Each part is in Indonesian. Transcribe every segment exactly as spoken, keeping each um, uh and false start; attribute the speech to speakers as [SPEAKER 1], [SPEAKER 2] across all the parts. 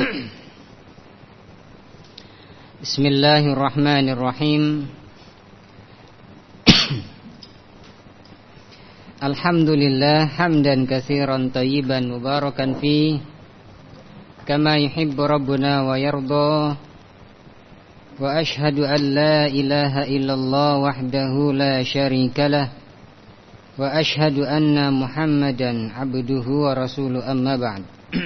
[SPEAKER 1] Bismillahirrahmanirrahim. Alhamdulillah hamdan katsiran thayyiban mubarakan fi kama yuhibbu rabbuna wa yarda. Wa ashhadu an la ilaha illallah wahdahu la syarikalah. Wa ashhadu anna Muhammadan abduhu wa rasuluhu, amma ba'd.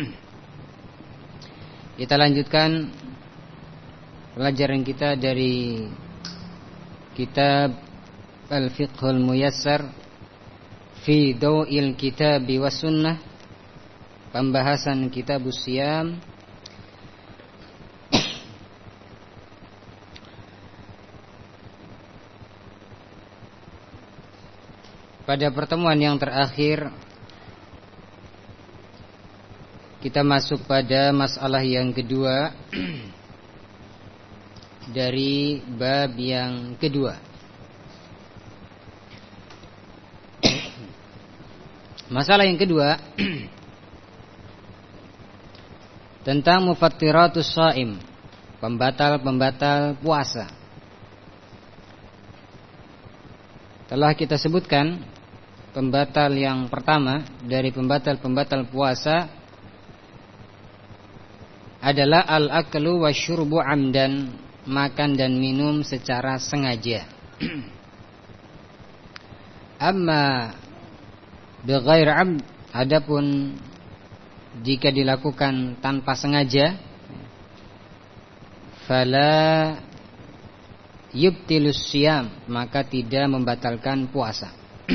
[SPEAKER 1] Kita lanjutkan pelajaran kita dari kitab Al-Fiqhul Muyassar fi Daw'il Kitabi was Sunnah, pembahasan Kitabus Siyam. Pada pertemuan yang terakhir kita masuk pada masalah yang kedua dari bab yang kedua. Masalah yang kedua tentang mufattiratus shaim, pembatal-pembatal puasa. Telah kita sebutkan pembatal yang pertama dari pembatal-pembatal puasa adalah al-aklu wasyurbu amdan, makan dan minum secara sengaja. Amma bighair amd, adapun jika dilakukan tanpa sengaja, fala yubtilus siyam, maka tidak membatalkan puasa.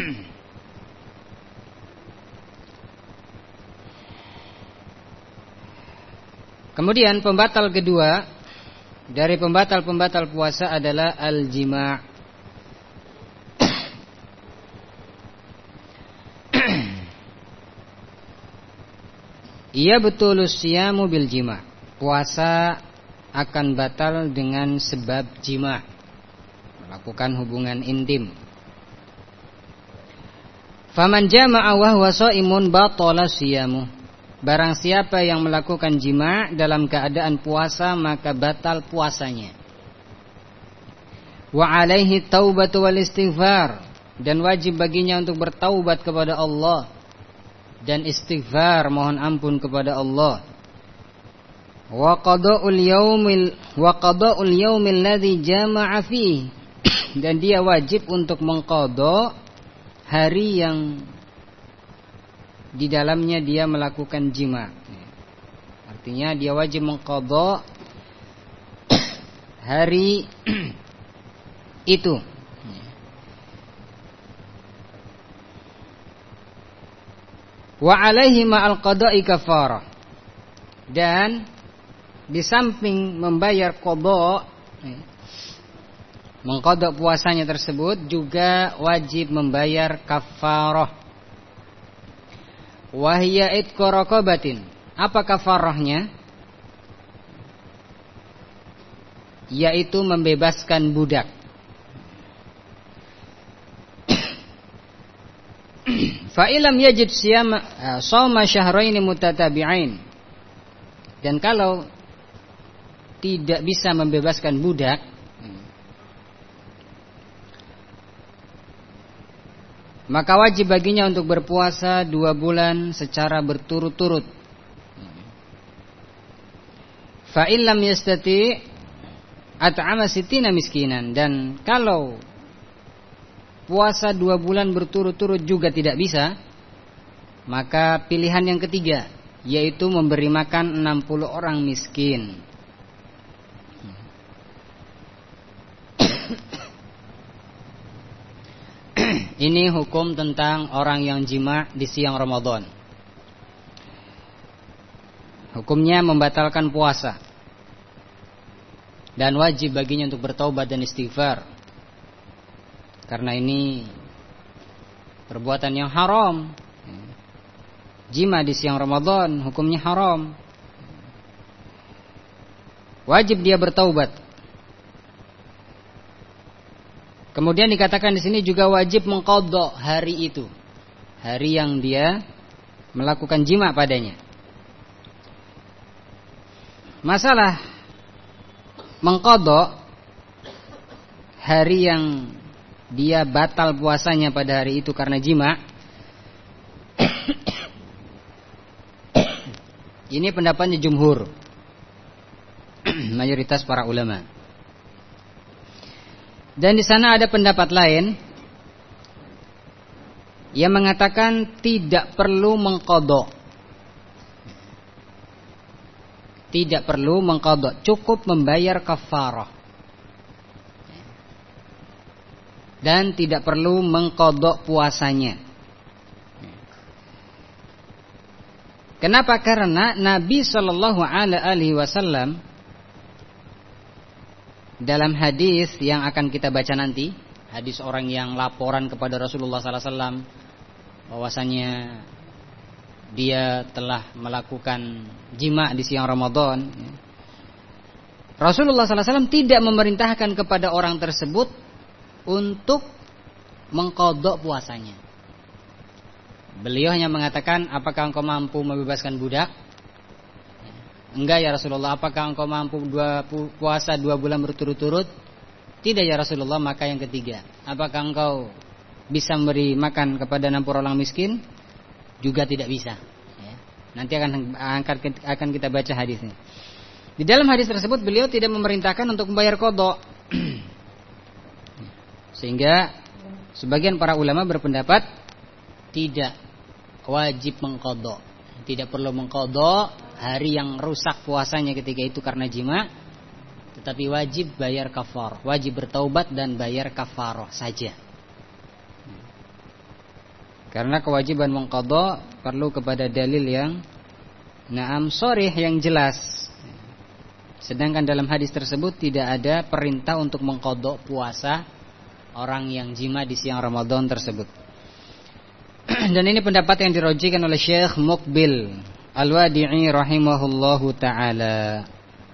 [SPEAKER 1] Kemudian pembatal kedua dari pembatal-pembatal puasa adalah al-jima'. Ia betulus siyamu bil jima'. Puasa akan batal dengan sebab jima', melakukan hubungan intim. Faman jama'a wa huwa sha'imun batala siyamu. Barang siapa yang melakukan jima' dalam keadaan puasa, maka batal puasanya. Wa alaihi taubatu wal istighfar, dan wajib baginya untuk bertaubat kepada Allah dan istighfar, mohon ampun kepada Allah. Wa qada'ul yaumil wa qada'ul yaumil ladzi jama'a fihi, dan dia wajib untuk mengqadha hari yang di dalamnya dia melakukan jima'. Artinya dia wajib mengqadha hari itu. Wa alaihi ma'al qada'i kafarah, dan di samping membayar qadha, mengqadha puasanya tersebut, juga wajib membayar kafarah. Wahia itqu raqabatin. Apa kafarahnya? Yaitu membebaskan budak. Fa illam yajid siyama shauma syahrayn mutatabi'ain. Dan kalau tidak bisa membebaskan budak, maka wajib baginya untuk berpuasa dua bulan secara berturut-turut. Fa illam yastati at'ama sittina miskinan. Dan kalau puasa dua bulan berturut-turut juga tidak bisa, maka pilihan yang ketiga, yaitu memberi makan enam puluh orang miskin. Ini hukum tentang orang yang jima' di siang Ramadan. Hukumnya membatalkan puasa, dan wajib baginya untuk bertaubat dan istighfar, karena ini perbuatan yang haram. Jima' di siang Ramadan hukumnya haram. Wajib dia bertaubat. Kemudian dikatakan di sini juga wajib mengqadha hari itu, hari yang dia melakukan jima' padanya. masalah mengqadha hari yang dia batal puasanya pada hari itu karena jima, ini pendapatnya jumhur, mayoritas para ulama. Dan di sana ada pendapat lain yang mengatakan tidak perlu mengqadha. Tidak perlu mengqadha, cukup membayar kafarah. Dan tidak perlu mengqadha puasanya. Kenapa? Karena Nabi Shallallahu Alaihi Wasallam dalam hadis yang akan kita baca nanti, hadis orang yang laporan kepada Rasulullah Sallallahu Alaihi Wasallam bahwasanya dia telah melakukan jima di siang Ramadan, Rasulullah Sallallahu Alaihi Wasallam tidak memerintahkan kepada orang tersebut untuk mengqadha puasanya. Beliau hanya mengatakan, apakah engkau mampu membebaskan budak? Enggak ya Rasulullah. Apakah engkau mampu dua puasa dua bulan berturut-turut? Tidak ya Rasulullah. Maka yang ketiga, apakah engkau bisa memberi makan kepada enam puluh orang miskin? Juga tidak bisa. Ya. Nanti akan akan kita baca hadisnya. Di dalam hadis tersebut beliau tidak memerintahkan untuk membayar qadha. Sehingga sebagian para ulama berpendapat tidak wajib mengqadha, tidak perlu mengqadha hari yang rusak puasanya ketika itu karena jima, tetapi wajib bayar kafar, wajib bertaubat dan bayar kafarah saja. Karena kewajiban mengqadha perlu kepada dalil yang na'am sharih, yang jelas. Sedangkan dalam hadis tersebut tidak ada perintah untuk mengqadha puasa orang yang jima di siang Ramadan tersebut. Dan ini pendapat yang dirojikan oleh Syekh Muqbil Al-Wadi'i rahimahullahu ta'ala.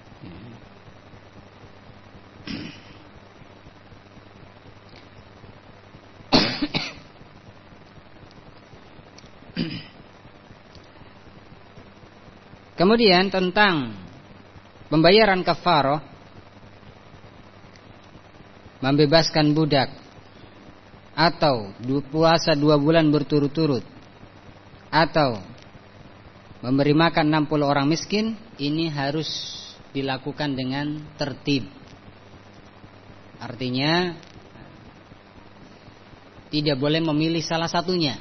[SPEAKER 1] Kemudian tentang pembayaran kafarah, membebaskan budak atau puasa dua bulan berturut-turut atau memberi makan enam puluh orang miskin, ini harus dilakukan dengan tertib. Artinya tidak boleh memilih salah satunya,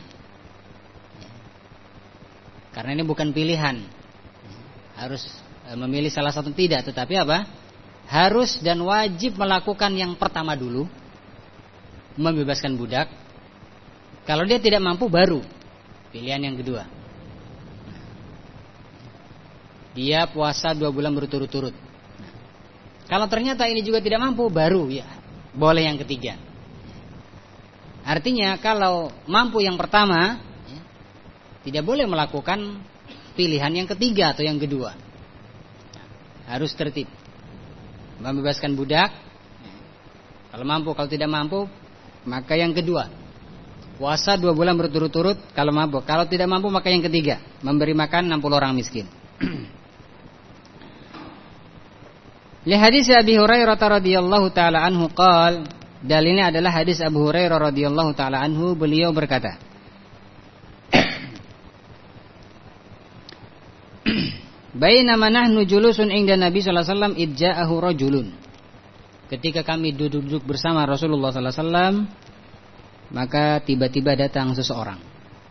[SPEAKER 1] karena ini bukan pilihan. Harus memilih salah satu, tidak, tetapi apa? Harus dan wajib melakukan yang pertama dulu, membebaskan budak. Kalau dia tidak mampu, baru pilihan yang kedua. Dia puasa dua bulan berturut-turut. Nah, kalau ternyata ini juga tidak mampu, baru ya boleh yang ketiga. Artinya kalau mampu yang pertama, ya, tidak boleh melakukan pilihan yang ketiga atau yang kedua. Nah, harus tertib. Membebaskan budak, kalau mampu. Kalau tidak mampu, maka yang kedua, puasa dua bulan berturut-turut kalau mampu. Kalau tidak mampu, maka yang ketiga, memberi makan enam puluh orang miskin. Li hadis Abi Hurairah radhiyallahu taala anhu qaal, dalilnya adalah hadis Abu Hurairah radhiyallahu taala anhu, beliau berkata, bainama nahnu julusun inda Nabi sallallahu alaihi wasallam id ja'ahu rajulun. Ketika kami duduk-duduk bersama Rasulullah sallallahu alaihi wasallam, maka tiba-tiba datang seseorang.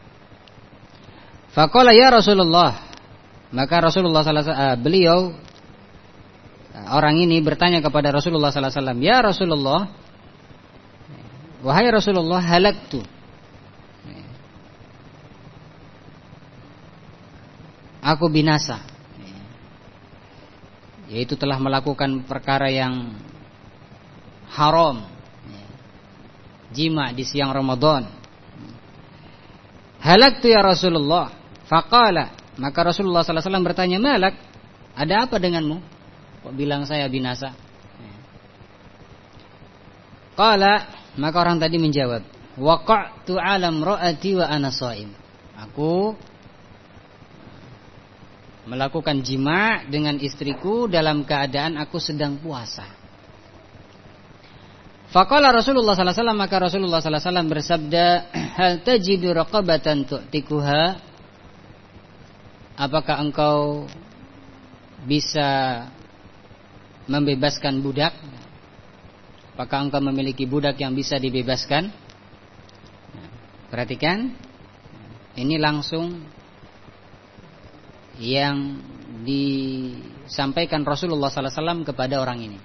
[SPEAKER 1] Faqala ya Rasulullah. Maka Rasulullah sallallahu alaihi wasallam, beliau orang ini bertanya kepada Rasulullah sallallahu alaihi wasallam, "Ya Rasulullah, wahai Rasulullah, halaktu. Aku binasa." Yaitu telah melakukan perkara yang haram, jima di siang Ramadan. Halaktu ya Rasulullah. Faqala, maka Rasulullah sallallahu alaihi wasallam bertanya, "Malak? Ada apa denganmu? Kok bilang saya binasa?" Qala, maka orang tadi menjawab, "Waqa'tu 'ala imra'ati wa ana sha'im." Aku melakukan jima' dengan istriku dalam keadaan aku sedang puasa. Faqala Rasulullah sallallahu alaihi wasallam, maka Rasulullah sallallahu alaihi wasallam bersabda, hal tajidu raqabatan tu'tikuha? Apakah engkau bisa membebaskan budak? Apakah engkau memiliki budak yang bisa dibebaskan? Perhatikan, ini langsung yang disampaikan Rasulullah sallallahu alaihi wasallam kepada orang ini.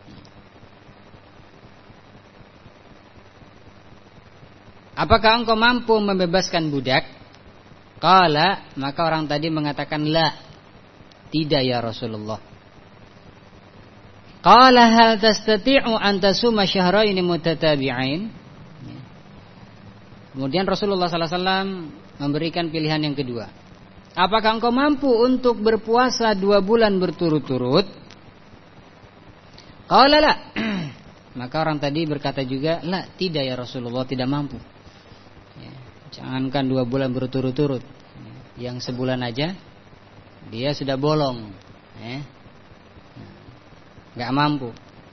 [SPEAKER 1] Apakah engkau mampu membebaskan budak? Qala, maka orang tadi mengatakan la, tidak ya Rasulullah. Qala hal tastati'u an tasuma syahrayn mutatabi'ain? Kemudian Rasulullah sallallahu alaihi wasallam memberikan pilihan yang kedua. Apakah engkau mampu untuk berpuasa dua bulan berturut-turut? Qala la. Maka orang tadi berkata juga, la, tidak ya Rasulullah, tidak mampu. Jangankan dua bulan berturut-turut, yang sebulan aja dia sudah bolong, eh? Gak mampu.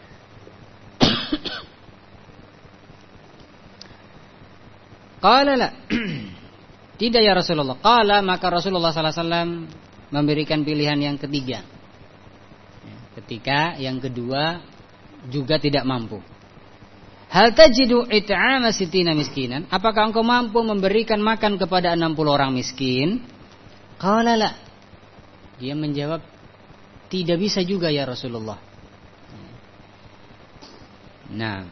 [SPEAKER 1] Qala la, tidak ya Rasulullah. Qala, maka Rasulullah sallallahu alaihi wasallam memberikan pilihan yang ketiga. Ketika yang kedua juga tidak mampu. Hal tajidu it'ama sittina miskinan? Apakah engkau mampu memberikan makan kepada enam puluh orang miskin? Qala la. Dia menjawab, tidak bisa juga ya Rasulullah. Nah,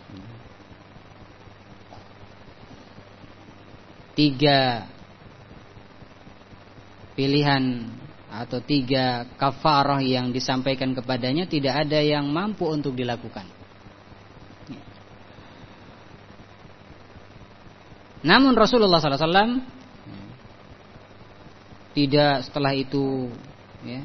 [SPEAKER 1] tiga pilihan atau tiga kafarah yang disampaikan kepadanya tidak ada yang mampu untuk dilakukan. Namun Rasulullah sallallahu alaihi wasallam tidak setelah itu ya,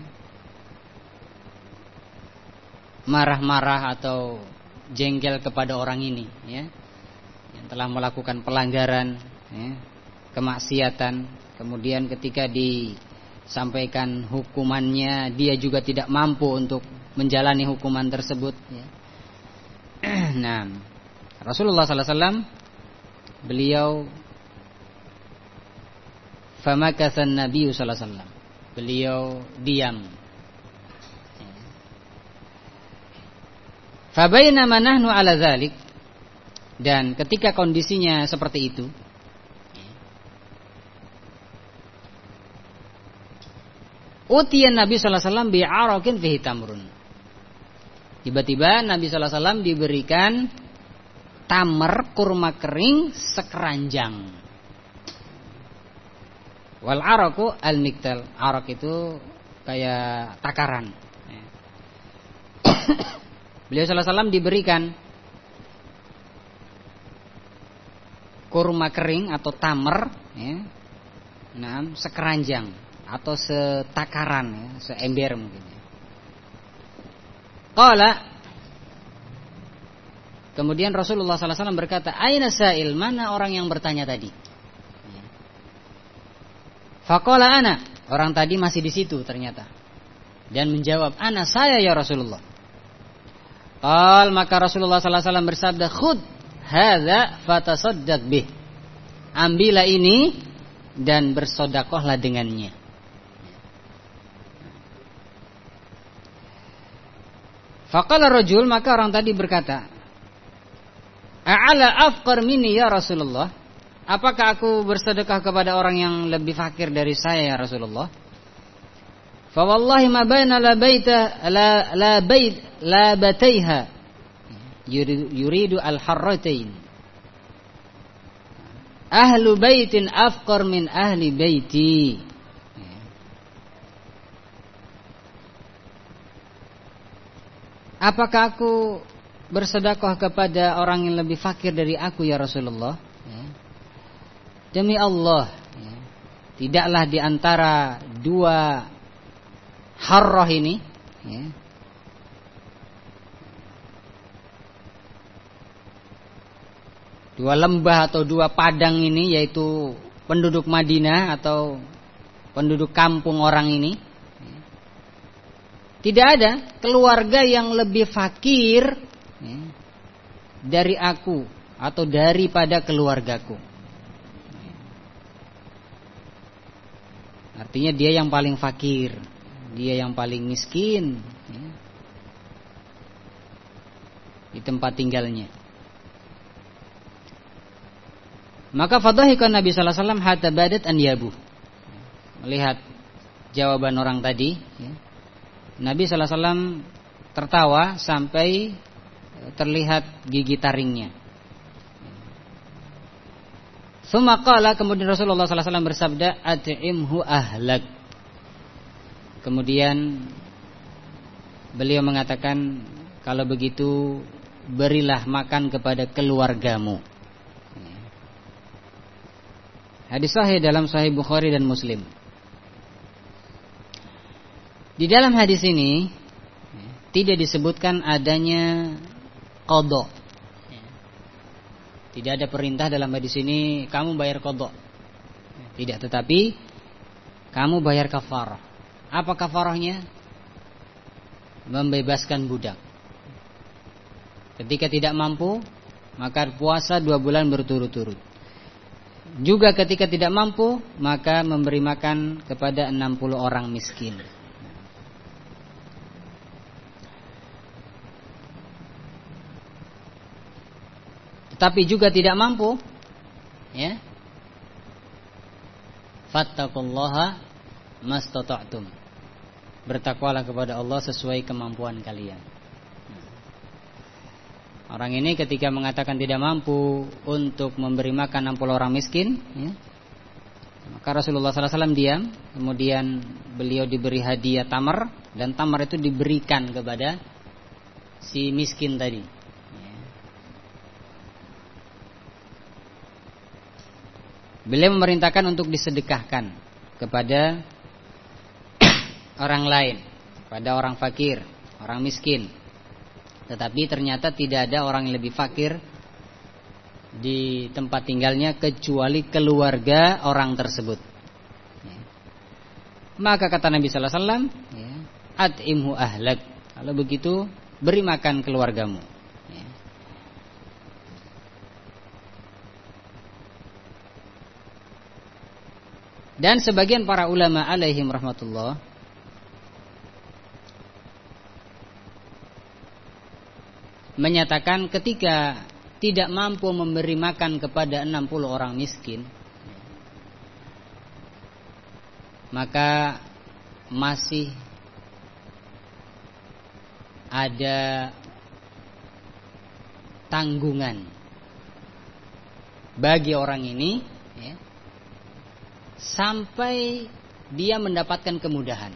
[SPEAKER 1] marah-marah atau jengkel kepada orang ini ya, yang telah melakukan pelanggaran ya, kemaksiatan. Kemudian ketika disampaikan hukumannya, dia juga tidak mampu untuk menjalani hukuman tersebut ya. Nah, Rasulullah sallallahu alaihi wasallam beliau famakathan Nabi sallallahu alaihi wasallam, beliau diam. Fabainama nahnu ala dzalik, dan ketika kondisinya seperti itu, utiyan Nabi sallallahu alaihi wasallam bi'arakin fihi tamrun. Tiba-tiba Nabi sallallahu alaihi wasallam diberikan tamar, kurma kering sekeranjang. Wal araku al miktal. Arak itu kayak takaran. Beliau sallallahu alaihi wasallam diberikan kurma kering atau tamar ya. Nah, sekeranjang atau setakaran ya, seember mungkin. Qala, kemudian Rasulullah sallallahu alaihi wasallam berkata, aina sa'il, mana orang yang bertanya tadi? Faqala ana, orang tadi masih di situ ternyata, dan menjawab, ana, saya ya Rasulullah. Qal, maka Rasulullah sallallahu alaihi wasallam bersabda, khud hadza fatasaddaq bih, ambillah ini dan bersedekahlah dengannya. Faqala rajul, maka orang tadi berkata, a'ala afqar minni ya Rasulullah, apakah aku bersedekah kepada orang yang lebih fakir dari saya ya Rasulullah? Fa wallahi ma baina la baita la la bait la bataiha yuridu al harratain, ahlu baitin afqar min ahli baiti. Apakah aku bersedekah kepada orang yang lebih fakir dari aku ya Rasulullah? Ya. Demi Allah ya, tidaklah di antara dua harrah ini ya, dua lembah atau dua padang ini, yaitu penduduk Madinah atau penduduk kampung orang ini Tidak ada keluarga yang lebih fakir ya, dari aku atau daripada keluargaku. Artinya dia yang paling fakir, dia yang paling miskin ya, di tempat tinggalnya. Maka fadhahikan Nabi sallallahu alaihi wasallam hatta badat an yabuh. Melihat jawaban orang tadi ya, Nabi sallallahu alaihi wasallam tertawa sampai terlihat gigi taringnya. Tsumma qala, kemudian Rasulullah sallallahu alaihi wasallam bersabda, at'imhu ahlak. Kemudian beliau mengatakan, kalau begitu berilah makan kepada keluargamu. Hadis sahih dalam Sahih Bukhari dan Muslim. Di dalam hadis ini tidak disebutkan adanya qadha. Tidak ada perintah dalam hadis ini kamu bayar qadha. Tidak, tetapi kamu bayar kafarah. Apa kafarahnya? Membebaskan budak. Ketika tidak mampu, maka puasa dua bulan berturut-turut. Juga ketika tidak mampu, maka memberi makan kepada enam puluh orang miskin. Tetapi juga tidak mampu, ya, fattaqullaha mastata'tum. Bertakwalah kepada Allah sesuai kemampuan kalian. Orang ini ketika mengatakan tidak mampu untuk memberi makan enam puluh orang miskin ya, maka Rasulullah sallallahu alaihi wasallam diam. Kemudian beliau diberi hadiah tamar, dan tamar itu diberikan kepada si miskin tadi ya. Beliau memerintahkan untuk disedekahkan kepada orang lain, pada orang fakir, orang miskin. Tetapi ternyata tidak ada orang yang lebih fakir di tempat tinggalnya kecuali keluarga orang tersebut ya. Maka kata Nabi sallallahu alaihi wasallam ya, at'imhu ahlak. Kalau begitu beri makan keluargamu ya. Dan sebagian para ulama alaihim rahmatullah menyatakan ketika tidak mampu memberi makan kepada enam puluh orang miskin, maka masih ada tanggungan bagi orang ini ya, sampai dia mendapatkan kemudahan.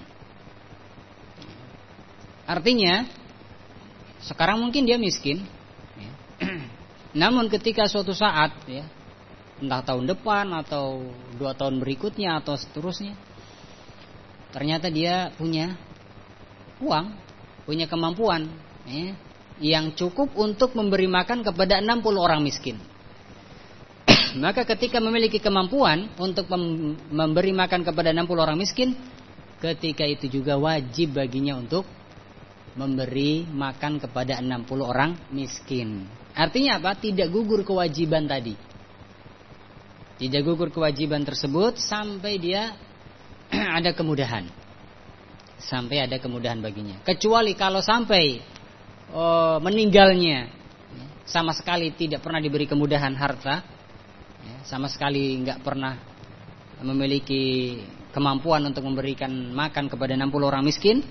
[SPEAKER 1] Artinya sekarang mungkin dia miskin ya. Namun ketika suatu saat ya, entah tahun depan atau dua tahun berikutnya atau seterusnya, ternyata dia punya uang, punya kemampuan ya, yang cukup untuk memberi makan kepada enam puluh orang miskin. Maka ketika memiliki kemampuan untuk memberi makan kepada enam puluh orang miskin, ketika itu juga wajib baginya untuk memberi makan kepada enam puluh orang miskin. Artinya apa? Tidak gugur kewajiban tadi. Tidak gugur kewajiban tersebut sampai dia ada kemudahan. Sampai ada kemudahan baginya. Kecuali kalau sampai oh, meninggalnya sama sekali tidak pernah diberi kemudahan harta, sama sekali nggak pernah memiliki kemampuan untuk memberikan makan kepada enam puluh orang miskin,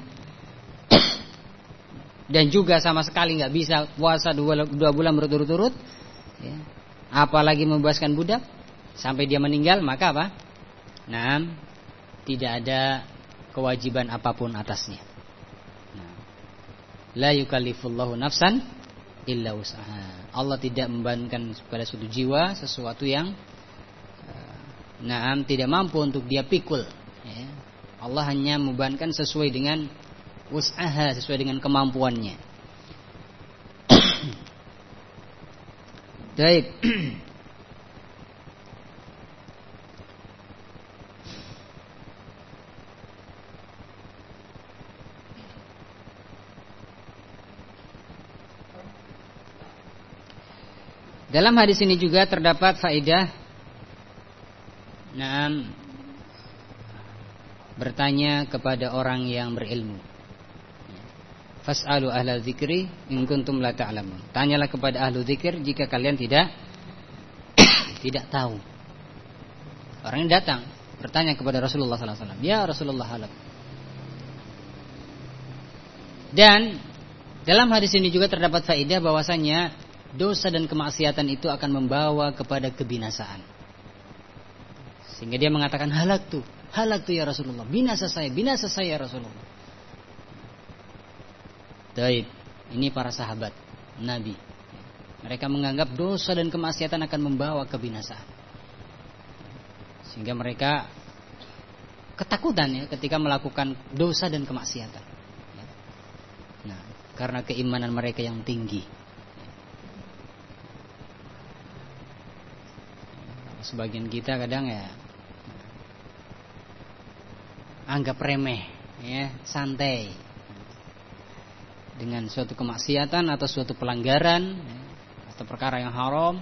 [SPEAKER 1] dan juga sama sekali nggak bisa puasa dua, dua bulan berturut-turut ya, apalagi membebaskan budak sampai dia meninggal, maka apa? Nah, tidak ada kewajiban apapun atasnya. Nah, la yukallifullahu nafsan illa wus'aha. Allah tidak membebankan kepada suatu jiwa sesuatu yang nah, tidak mampu untuk dia pikul ya. Allah hanya membebankan sesuai dengan wus'aha, sesuai dengan kemampuannya. Baik. Dalam hadis ini juga terdapat faedah Naam bertanya kepada orang yang berilmu. Fas'alu ahla dzikri in kuntum la ta'lamun. Tanyalah kepada ahlu dzikir jika kalian tidak tidak tahu. Orang ini datang bertanya kepada Rasulullah sallallahu alaihi wasallam, "Ya Rasulullah halak." Dan dalam hadis ini juga terdapat faedah bahwasanya dosa dan kemaksiatan itu akan membawa kepada kebinasaan. Sehingga dia mengatakan halak tuh, halak tuh ya Rasulullah, binasa saya, binasa saya ya Rasulullah. Taib, ini para sahabat Nabi. Mereka menganggap dosa dan kemaksiatan akan membawa kebinasaan. Sehingga mereka ketakutan ya ketika melakukan dosa dan kemaksiatan. Nah, karena keimanan mereka yang tinggi. Sebagian kita kadang ya anggap remeh, ya, santai dengan suatu kemaksiatan atau suatu pelanggaran ya, atau perkara yang haram.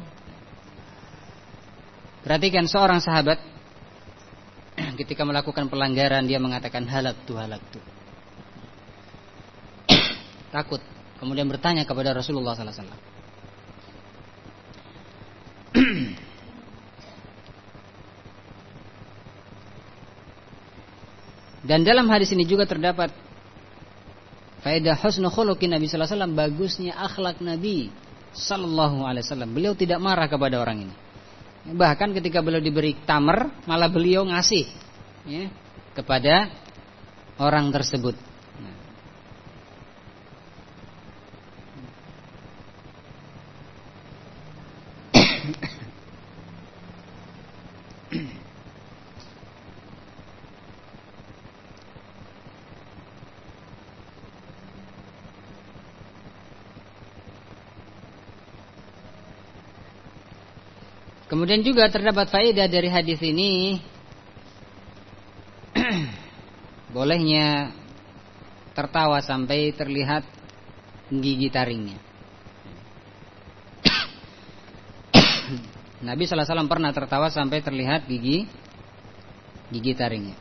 [SPEAKER 1] Perhatikan seorang sahabat ketika melakukan pelanggaran dia mengatakan halak tu halak tu. Takut, kemudian bertanya kepada Rasulullah sallallahu alaihi wasallam. Dan dalam hadis ini juga terdapat faedah husnul khuluqin Nabi sallallahu alaihi wasallam, bagusnya akhlak Nabi sallallahu alaihi wasallam. Beliau tidak marah kepada orang ini. Bahkan ketika beliau diberi tamar, malah beliau ngasih ya, kepada orang tersebut. Kemudian juga terdapat faedah dari hadis ini bolehnya tertawa sampai terlihat gigi taringnya. Nabi sallallahu alaihi wasallam pernah tertawa sampai terlihat gigi gigi taringnya.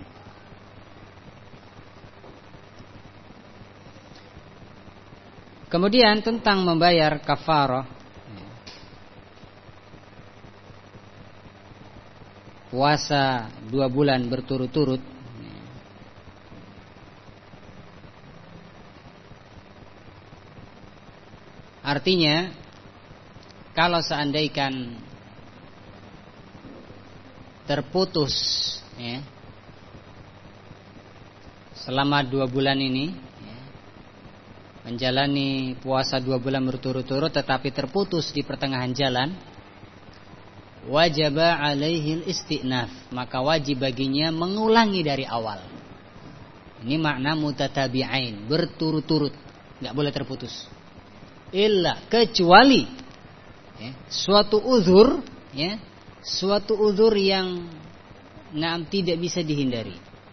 [SPEAKER 1] Kemudian tentang membayar kafarah, puasa dua bulan berturut-turut. Artinya kalau seandainya terputus ya, selama dua bulan ini ya, menjalani puasa dua bulan berturut-turut tetapi terputus di pertengahan jalan, wajaba alaihil istinaf, maka wajib baginya mengulangi dari awal. Ini makna mutatabi'ain, berturut-turut, nggak boleh terputus. Illa kecuali ya, suatu uzur ya, suatu uzur yang nah, tidak bisa dihindari.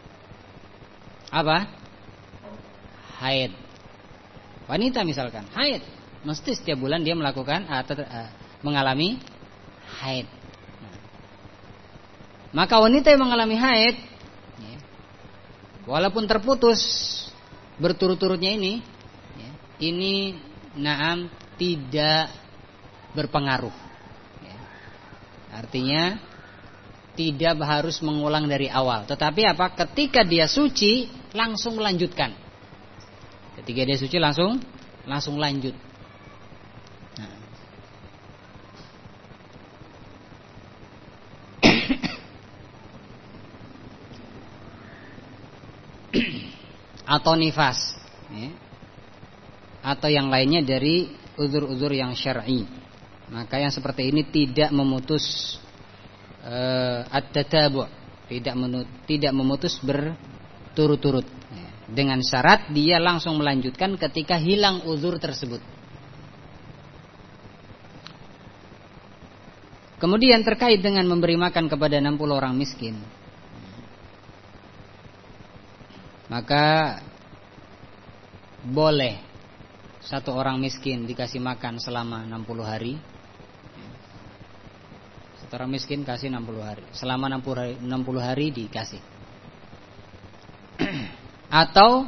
[SPEAKER 1] Apa? Haid. Wanita misalkan haid, mesti setiap bulan dia melakukan atau uh, mengalami haid. Maka wanita yang mengalami haid ya, walaupun terputus berturut-turutnya ini ya, ini naam tidak berpengaruh ya. Artinya tidak harus mengulang dari awal, tetapi apa, ketika dia suci langsung melanjutkan. Ketika dia suci langsung langsung lanjut. Nah. Atau nifas ya, atau yang lainnya dari uzur-uzur yang syar'i, maka yang seperti ini tidak memutus uh, at-tatabu', tidak menut, tidak memutus berturut-turut ya, dengan syarat dia langsung melanjutkan ketika hilang uzur tersebut. Kemudian terkait dengan memberi makan kepada enam puluh orang miskin, maka boleh satu orang miskin dikasih makan selama enam puluh hari orang miskin kasih enam puluh hari. Selama enam puluh hari, enam puluh hari dikasih. Atau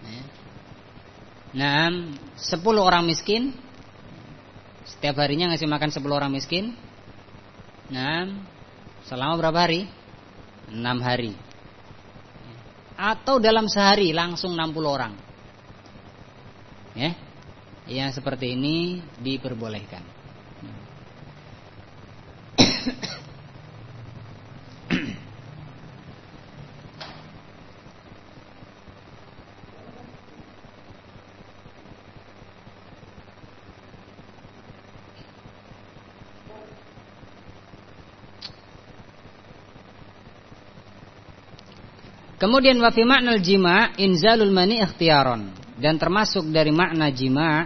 [SPEAKER 1] nah, sepuluh orang miskin, setiap harinya ngasih makan sepuluh orang miskin. Nah, selama berapa hari? enam hari. Atau dalam sehari langsung enam puluh orang. Ya. Yang seperti ini diperbolehkan. Kemudian wa fi ma'nal jima' inzalul mani ikhtiyaron, dan termasuk dari makna jima'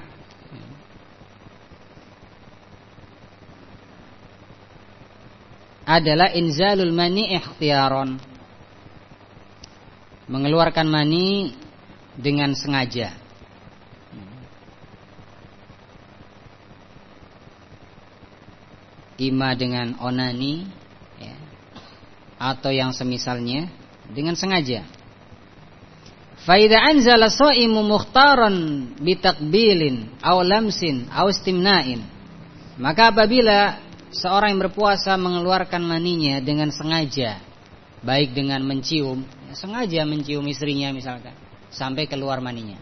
[SPEAKER 1] adalah inzalul mani ikhtiyaron, mengeluarkan mani dengan sengaja. Ima dengan onani ya, atau yang semisalnya dengan sengaja. Fa idza anzala shaimu mukhtaran bitakbilin aw lamsin aw istimna'in, maka apabila seorang yang berpuasa mengeluarkan maninya dengan sengaja, baik dengan mencium, ya, sengaja mencium istrinya misalkan sampai keluar maninya,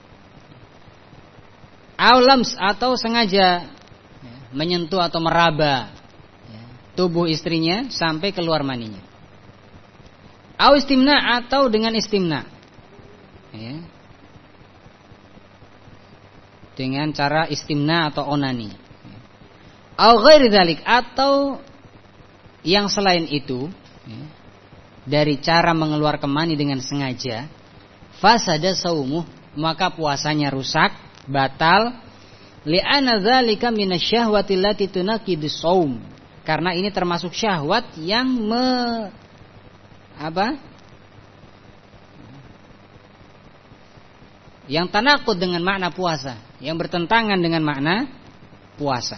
[SPEAKER 1] aw lams, atau sengaja ya, menyentuh atau meraba ya, tubuh istrinya sampai keluar maninya, aw istimna, atau dengan istimna ya, dengan cara istimna atau onani, aw ghairi dzalik, atau yang selain itu ya, dari cara mengeluarkan mani dengan sengaja, fasada saumuh, maka puasanya rusak, batal, li'anna dzalika minasyahwati allati tunaqidus shaum, karena ini termasuk syahwat yang me apa? Yang tanaqud dengan makna puasa, yang bertentangan dengan makna puasa.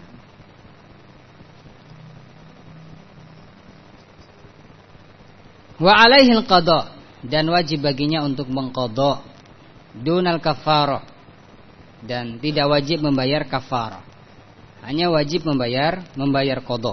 [SPEAKER 1] Wa alaihil qada, dan wajib baginya untuk mengqadha, dunal kafarah, dan tidak wajib membayar kafarah, hanya wajib membayar membayar qadha.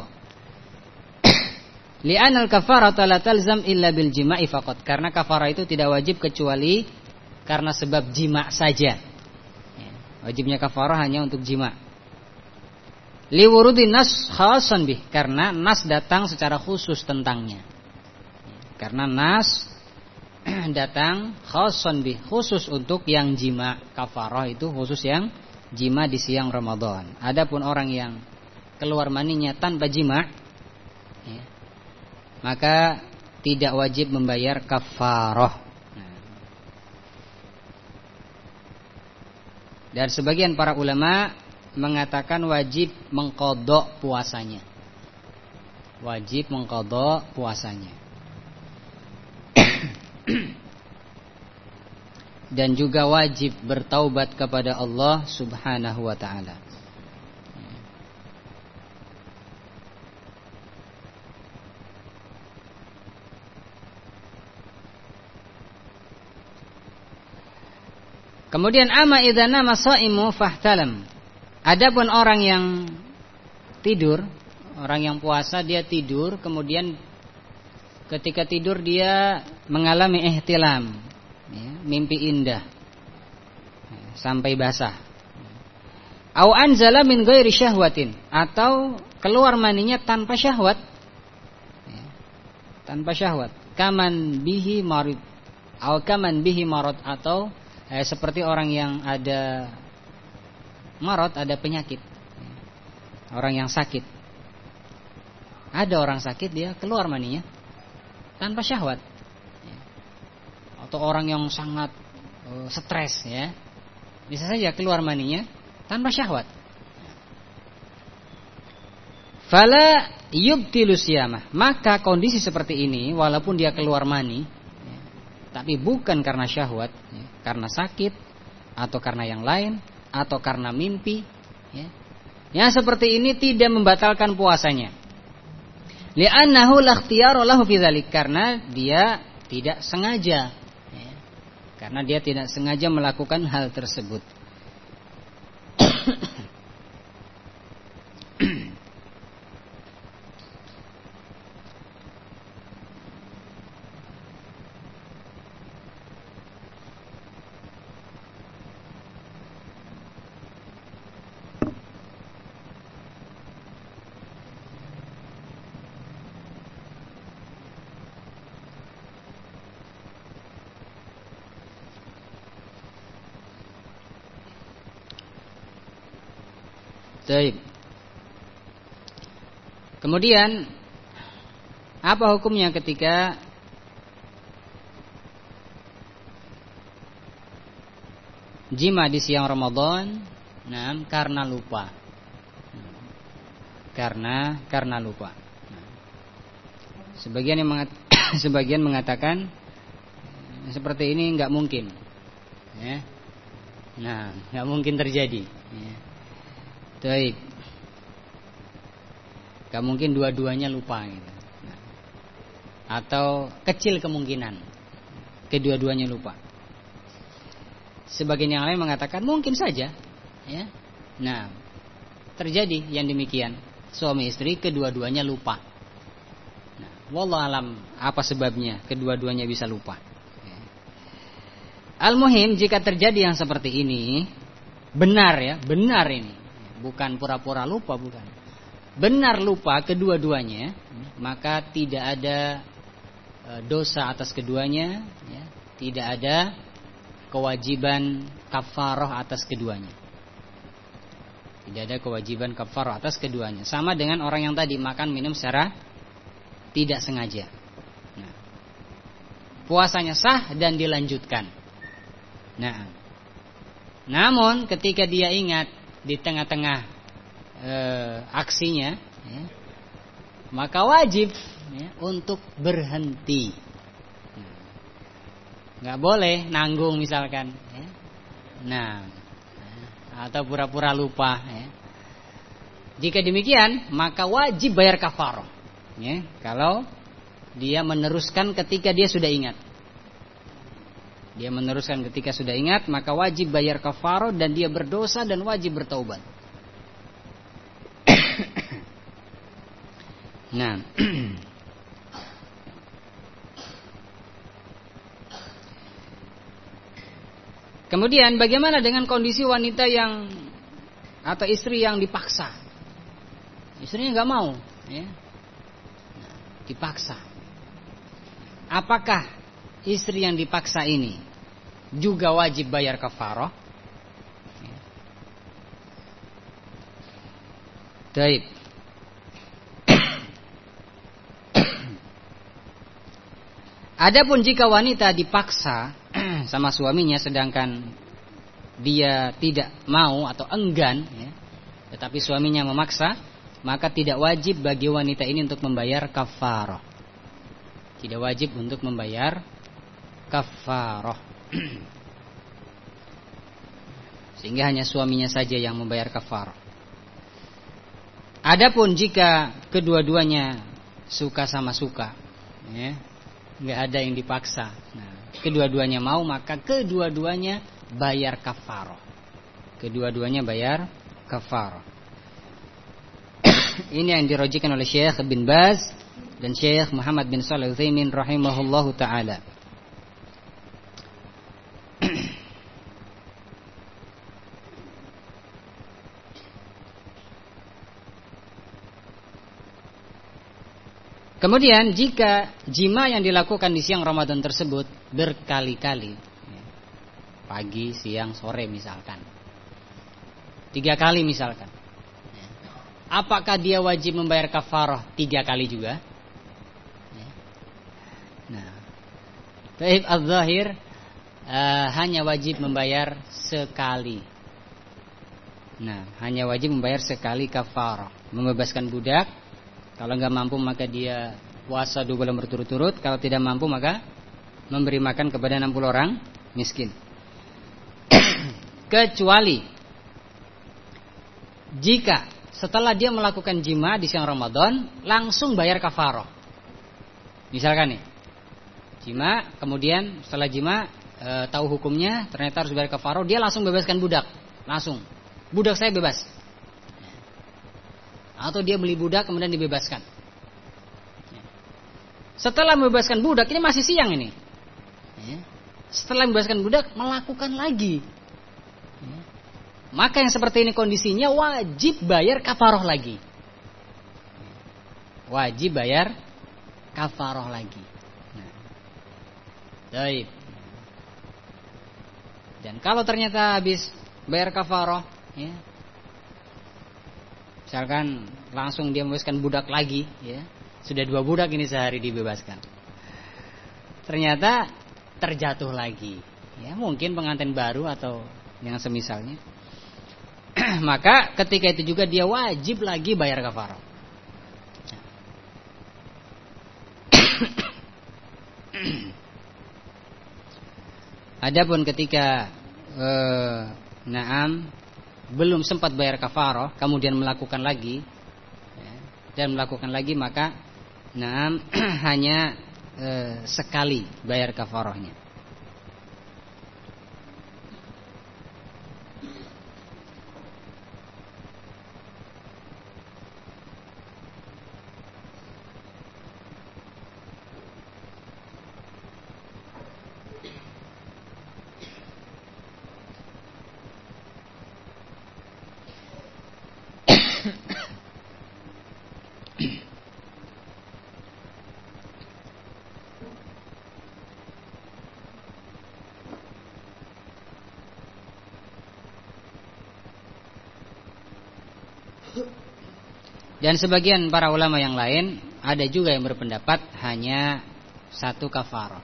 [SPEAKER 1] Li'anal kafarata la talzam illa bil jima'i faqat, karena kafarah itu tidak wajib kecuali karena sebab jima' saja. Wajibnya kafarah hanya untuk jima'. Li wurudin nas khasan bih, karena nas datang secara khusus tentangnya. Karena nas datang khasan bih, khusus untuk yang jima'. Kafarah itu khusus yang jima' di siang Ramadan. Adapun orang yang keluar maninya tanpa jima', ya, maka tidak wajib membayar kafarah. Dan sebagian para ulama mengatakan wajib mengqadha puasanya. Wajib mengqadha puasanya. Dan juga wajib bertaubat kepada Allah Subhanahu wa ta'ala. Kemudian ama idza nama shaimu fahtalam. Adapun orang yang tidur, orang yang puasa dia tidur, kemudian ketika tidur dia mengalami ihtilam, ya, mimpi indah ya, sampai basah. Au anzala min ghairi syahwatin, atau keluar maninya tanpa syahwat. Ya, tanpa syahwat. Kaman bihi marid, au kaman bihi marad, atau Eh, seperti orang yang ada marot, ada penyakit, orang yang sakit. Ada orang sakit dia keluar maninya tanpa syahwat, atau orang yang sangat uh, stres ya, bisa saja keluar maninya tanpa syahwat. Fala yubtilu siyamah, maka kondisi seperti ini walaupun dia keluar mani ya, tapi bukan karena syahwat ya, karena sakit atau karena yang lain atau karena mimpi ya. Yang seperti ini tidak membatalkan puasanya. Li'annahu la ikhtiyara lahu fi dzalik, karena dia tidak sengaja. Ya. Karena dia tidak sengaja melakukan hal tersebut. Baik. Kemudian apa hukumnya ketika jima di siang Ramadan? Nah, karena lupa. Karena karena lupa. Nah, sebagian yang mengat, sebagian mengatakan seperti ini nggak mungkin. Ya. Nah, nggak mungkin terjadi. Ya. Baik. Gak mungkin dua-duanya lupa gitu. Nah, atau kecil kemungkinan kedua-duanya lupa. Sebagian yang lain mengatakan mungkin saja, ya. Nah, terjadi yang demikian, suami istri kedua-duanya lupa. Nah, wallahu alam apa sebabnya kedua-duanya bisa lupa. Ya. Al-muhim jika terjadi yang seperti ini, benar ya, benar ini. Bukan pura-pura lupa, bukan. Benar lupa kedua-duanya, maka tidak ada dosa atas keduanya, ya. Tidak ada kewajiban kafarah atas keduanya. Tidak ada kewajiban kafarah atas keduanya. Sama dengan orang yang tadi makan minum secara tidak sengaja. Nah, puasanya sah dan dilanjutkan. Nah, namun ketika dia ingat di tengah-tengah e, aksinya, ya, maka wajib ya, untuk berhenti. Nah, nggak boleh nanggung misalkan, ya. Nah, atau pura-pura lupa. Ya. Jika demikian, maka wajib bayar kafarah. Ya, kalau dia meneruskan ketika dia sudah ingat. Dia meneruskan ketika sudah ingat, maka wajib bayar kafarah dan dia berdosa dan wajib bertaubat. Nah, kemudian bagaimana dengan kondisi wanita yang atau istri yang dipaksa? Istrinya nggak mau, ya. Nah, dipaksa. Apakah istri yang dipaksa ini juga wajib bayar kafarah? Baik. Adapun jika wanita dipaksa sama suaminya sedangkan dia tidak mau atau enggan, ya, tetapi suaminya memaksa, maka tidak wajib bagi wanita ini untuk membayar kafarah. Tidak wajib untuk membayar kafarah. Sehingga hanya suaminya saja yang membayar kafarah. Adapun jika kedua-duanya suka sama suka, ya, nggak ada yang dipaksa. Nah, kedua-duanya mau, maka kedua-duanya bayar kafarah. Kedua-duanya bayar kafarah. Ini yang dirojikan oleh Syekh bin Baz dan Syekh Muhammad bin Shalih Al-Utsaimin rahimahullahu taala. Kemudian jika jima yang dilakukan di siang Ramadan tersebut berkali-kali, pagi, siang, sore misalkan, tiga kali misalkan, apakah dia wajib membayar kafarah tiga kali juga? Nah, taib az-zahir uh, hanya wajib membayar sekali. Nah, hanya wajib membayar sekali kafarah, membebaskan budak. Kalau nggak mampu maka dia puasa dua bulan berturut-turut. Kalau tidak mampu maka memberi makan kepada enam puluh orang miskin. Kecuali jika setelah dia melakukan jima di siang Ramadan langsung bayar kafaroh. Misalkan nih, jima, kemudian setelah jima e, tahu hukumnya, ternyata harus bayar kafaroh, dia langsung bebaskan budak, langsung, budak saya bebas. Atau dia beli budak kemudian dibebaskan. Setelah membebaskan budak, ini masih siang ini. Setelah membebaskan budak melakukan lagi. Maka yang seperti ini kondisinya wajib bayar kafaroh lagi. Wajib bayar kafaroh lagi. Nah. Baik. Dan kalau ternyata habis bayar kafaroh, ya, misalkan langsung dia membebaskan budak lagi, ya, sudah dua budak ini sehari dibebaskan. Ternyata terjatuh lagi, ya, mungkin pengantin baru atau yang semisalnya. Maka ketika itu juga dia wajib lagi bayar kafarah. Adapun ketika eh, naam belum sempat bayar kafarah, kemudian melakukan lagi, ya, dan melakukan lagi, maka naam hanya eh, sekali bayar kafarahnya. Dan sebagian para ulama yang lain ada juga yang berpendapat hanya satu kafarah.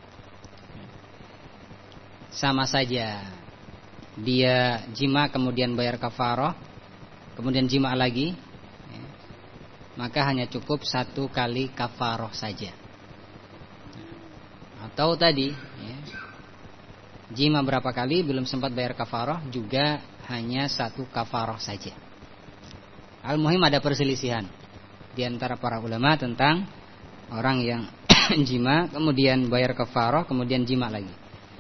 [SPEAKER 1] Sama saja dia jima kemudian bayar kafarah, kemudian jima lagi, ya, maka hanya cukup satu kali kafarah saja. Atau tadi, ya, jima berapa kali belum sempat bayar kafarah, juga hanya satu kafarah saja. Al-muhim ada perselisihan di antara para ulama tentang orang yang jima kemudian bayar kafarah kemudian jima lagi.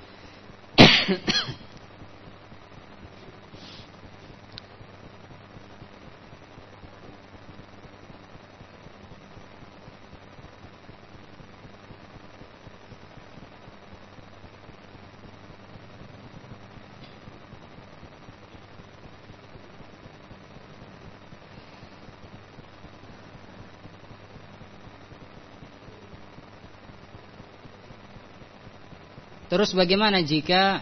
[SPEAKER 1] Terus bagaimana jika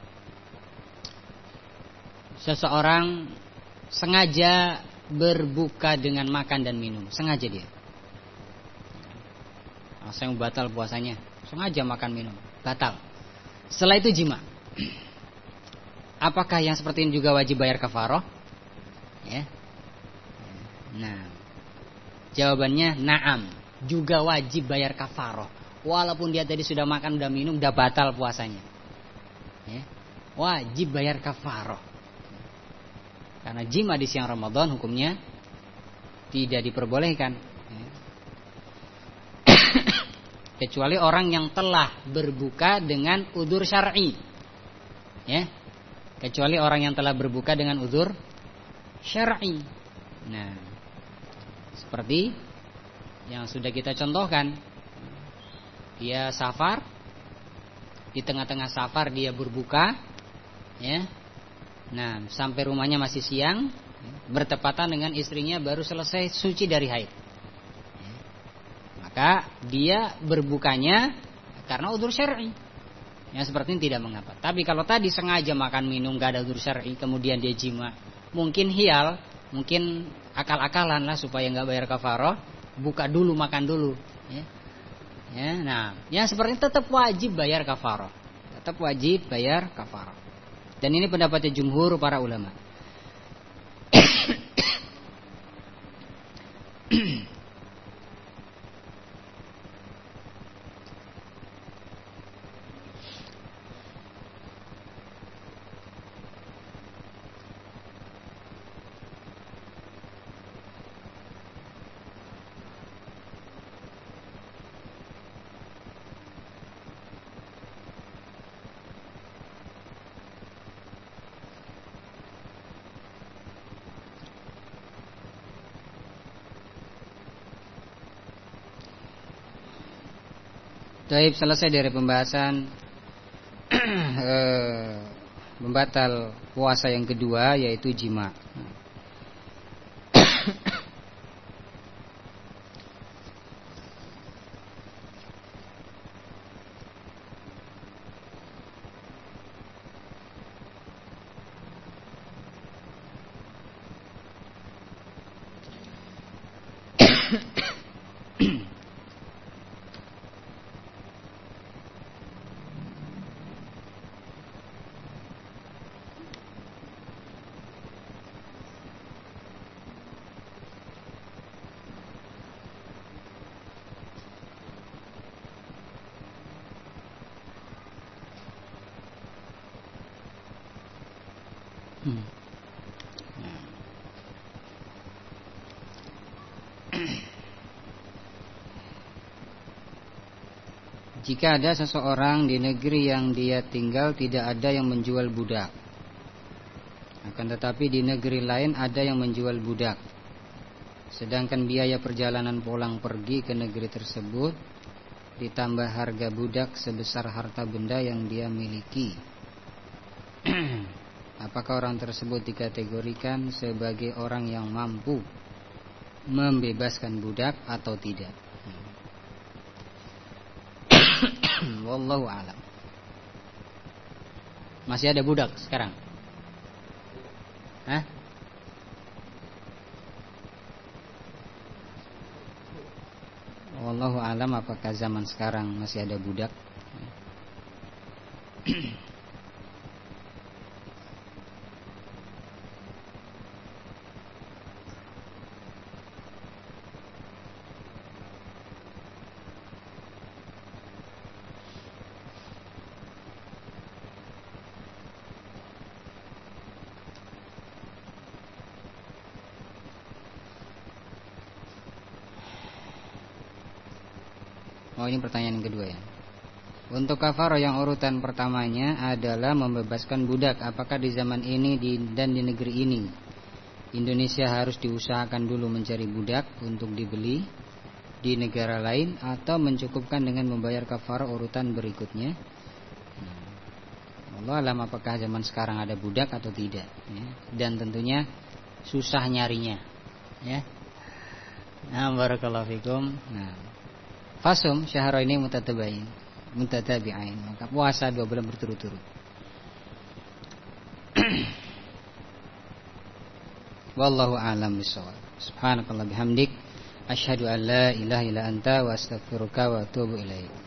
[SPEAKER 1] seseorang sengaja berbuka dengan makan dan minum, sengaja dia, oh, saya mau batal puasanya, sengaja makan minum, batal. Setelah itu jima, apakah yang seperti ini juga wajib bayar kafarah? Ya. Nah, jawabannya na'am, juga wajib bayar kafarah. Walaupun dia tadi sudah makan, sudah minum, sudah batal puasanya, ya, wajib bayar kafarah. Karena jima di siang Ramadan hukumnya tidak diperbolehkan, ya. Kecuali orang yang telah berbuka dengan udzur syar'i, ya. Kecuali orang yang telah berbuka dengan udzur syar'i. Nah, seperti yang sudah kita contohkan. Dia safar, di tengah-tengah safar dia berbuka, ya. Nah, sampai rumahnya masih siang, bertepatan dengan istrinya baru selesai suci dari haid, ya. Maka dia berbukanya karena udzur syar'i, ya, seperti ini tidak mengapa. Tapi kalau tadi sengaja makan minum gak ada udzur syar'i, kemudian dia jima, mungkin hial, mungkin akal-akalan lah supaya gak bayar kafarah, buka dulu makan dulu, ya. Ya, nah, yang seperti ini tetap wajib bayar kafarah, tetap wajib bayar kafarah. Dan ini pendapatnya jumhur para ulama. Taib, selesai dari pembahasan eh, membatal puasa yang kedua, yaitu jima. Hmm. Nah. Jika ada seseorang di negeri yang dia tinggal tidak ada yang menjual budak, akan tetapi di negeri lain ada yang menjual budak, sedangkan biaya perjalanan pulang pergi ke negeri tersebut ditambah harga budak sebesar harta benda yang dia miliki, apakah orang tersebut dikategorikan sebagai orang yang mampu membebaskan budak atau tidak? Wallahu a'lam. Masih ada budak sekarang? Hah? Wallahu a'lam, apakah zaman sekarang masih ada budak? Oh, ini pertanyaan kedua ya. Untuk kafarah yang urutan pertamanya adalah membebaskan budak, apakah di zaman ini di, dan di negeri ini Indonesia harus diusahakan dulu mencari budak untuk dibeli di negara lain, atau mencukupkan dengan membayar kafarah urutan berikutnya? Allah alam, apakah zaman sekarang ada budak atau tidak ya. Dan tentunya susah nyarinya ya. Nah, barakallahu fikum. Nah, fasum syahrul ini mutatabi'ain, mutatabi'ain, maka puasa dua bulan berturut-turut. Wallahu a'lam bishawab. Subhanakallah bihamdik, asyhadu an la ilaha illa anta wa astaghfiruka wa atubu ilaik.